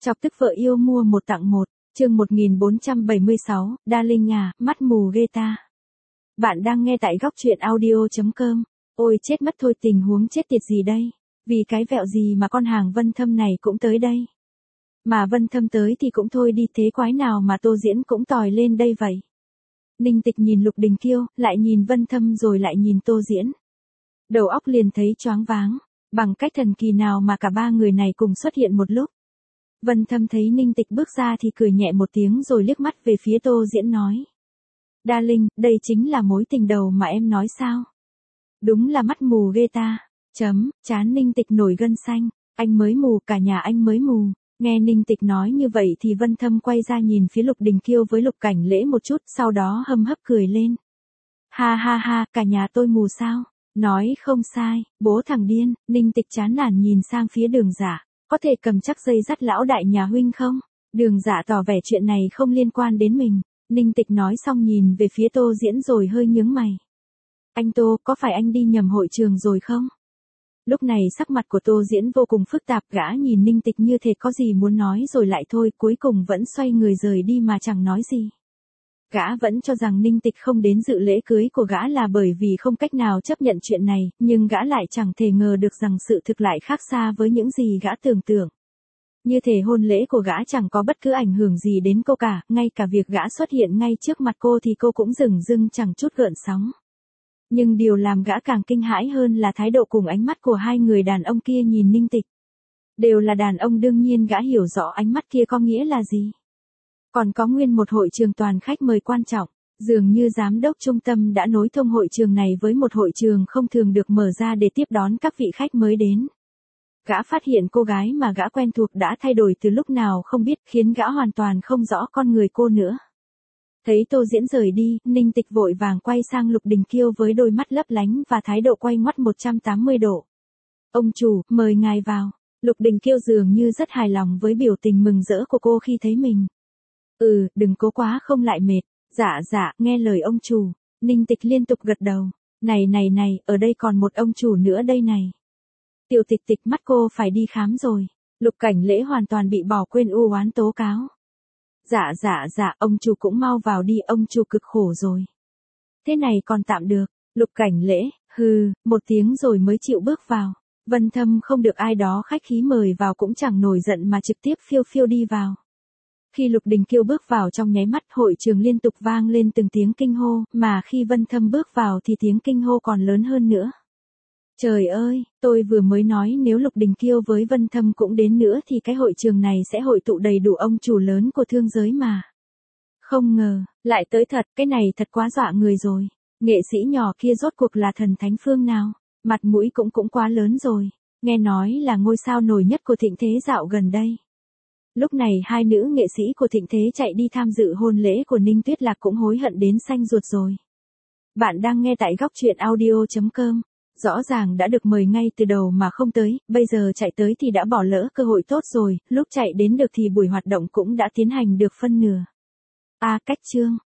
Chọc tức vợ yêu mua một tặng một, chương 1476, Darling à, mắt mù ghê ta. Bạn đang nghe tại góc truyện audio.com. Ôi chết mất thôi, tình huống chết tiệt gì đây? Vì cái vẹo gì mà con hàng Vân Thâm này cũng tới đây? Mà Vân Thâm tới thì cũng thôi đi, thế quái nào mà Tô Diễn cũng tòi lên đây vậy? Ninh Tịch nhìn Lục Đình Kiêu, lại nhìn Vân Thâm rồi lại nhìn Tô Diễn. Đầu óc liền thấy choáng váng, bằng cách thần kỳ nào mà cả ba người này cùng xuất hiện một lúc. Vân Thâm thấy Ninh Tịch bước ra thì cười nhẹ một tiếng rồi liếc mắt về phía Tô Diễn nói. Darling, đây chính là mối tình đầu mà em nói sao? Đúng là mắt mù ghê ta. Chán Ninh Tịch nổi gân xanh. Anh mới mù, cả nhà anh mới mù. Nghe Ninh Tịch nói như vậy thì Vân Thâm quay ra nhìn phía Lục Đình Kiêu với Lục Cảnh Lễ một chút, sau đó hâm hấp cười lên. Ha ha ha, cả nhà tôi mù sao? Nói không sai, bố thằng điên. Ninh Tịch chán nản nhìn sang phía Đường Dạ. Có thể cầm chắc dây dắt lão đại nhà huynh không? Đường Dạ tỏ vẻ chuyện này không liên quan đến mình. Ninh Tịch nói xong nhìn về phía Tô Diễn rồi hơi nhướng mày. Anh Tô, có phải anh đi nhầm hội trường rồi không? Lúc này sắc mặt của Tô Diễn vô cùng phức tạp, gã nhìn Ninh Tịch như thể có gì muốn nói rồi lại thôi, cuối cùng vẫn xoay người rời đi mà chẳng nói gì. Gã vẫn cho rằng Ninh Tịch không đến dự lễ cưới của gã là bởi vì không cách nào chấp nhận chuyện này, nhưng gã lại chẳng thể ngờ được rằng sự thực lại khác xa với những gì gã tưởng tượng. Như thể hôn lễ của gã chẳng có bất cứ ảnh hưởng gì đến cô cả, ngay cả việc gã xuất hiện ngay trước mặt cô thì cô cũng dửng dưng chẳng chút gợn sóng. Nhưng điều làm gã càng kinh hãi hơn là thái độ cùng ánh mắt của hai người đàn ông kia nhìn Ninh Tịch. Đều là đàn ông, đương nhiên gã hiểu rõ ánh mắt kia có nghĩa là gì. Còn có nguyên một hội trường toàn khách mời quan trọng, dường như giám đốc trung tâm đã nối thông hội trường này với một hội trường không thường được mở ra để tiếp đón các vị khách mới đến. Gã phát hiện cô gái mà gã quen thuộc đã thay đổi từ lúc nào không biết, khiến gã hoàn toàn không rõ con người cô nữa. Thấy Tô Diễn rời đi, Ninh Tịch vội vàng quay sang Lục Đình Kiêu với đôi mắt lấp lánh và thái độ quay ngoắt 180 độ. Ông chủ, mời ngài vào. Lục Đình Kiêu dường như rất hài lòng với biểu tình mừng rỡ của cô khi thấy mình. Đừng cố quá không lại mệt. Dạ, nghe lời ông chủ. Ninh Tịch liên tục gật đầu. Này, ở đây còn một ông chủ nữa đây này. Tiểu Tịch Tịch, mắt cô phải đi khám rồi. Lục Cảnh Lễ hoàn toàn bị bỏ quên u oán tố cáo. Dạ, ông chủ cũng mau vào đi, ông chủ cực khổ rồi. Thế này còn tạm được. Lục Cảnh Lễ, một tiếng rồi mới chịu bước vào. Vân Thâm không được ai đó khách khí mời vào cũng chẳng nổi giận mà trực tiếp phiêu đi vào. Khi Lục Đình Kiêu bước vào trong nháy mắt, hội trường liên tục vang lên từng tiếng kinh hô, mà khi Vân Thâm bước vào thì tiếng kinh hô còn lớn hơn nữa. Trời ơi, tôi vừa mới nói nếu Lục Đình Kiêu với Vân Thâm cũng đến nữa thì cái hội trường này sẽ hội tụ đầy đủ ông chủ lớn của thương giới mà. Không ngờ, lại tới thật, cái này thật quá dọa người rồi. Nghệ sĩ nhỏ kia rốt cuộc là thần thánh phương nào? Mặt mũi cũng quá lớn rồi. Nghe nói là ngôi sao nổi nhất của thịnh thế dạo gần đây. Lúc này hai nữ nghệ sĩ của thịnh thế chạy đi tham dự hôn lễ của Ninh Tuyết Lạc cũng hối hận đến xanh ruột rồi. Bạn đang nghe tại góc truyện audio.com. Rõ ràng đã được mời ngay từ đầu mà không tới, bây giờ chạy tới thì đã bỏ lỡ cơ hội tốt rồi, lúc chạy đến được thì buổi hoạt động cũng đã tiến hành được phân nửa. Cách chương,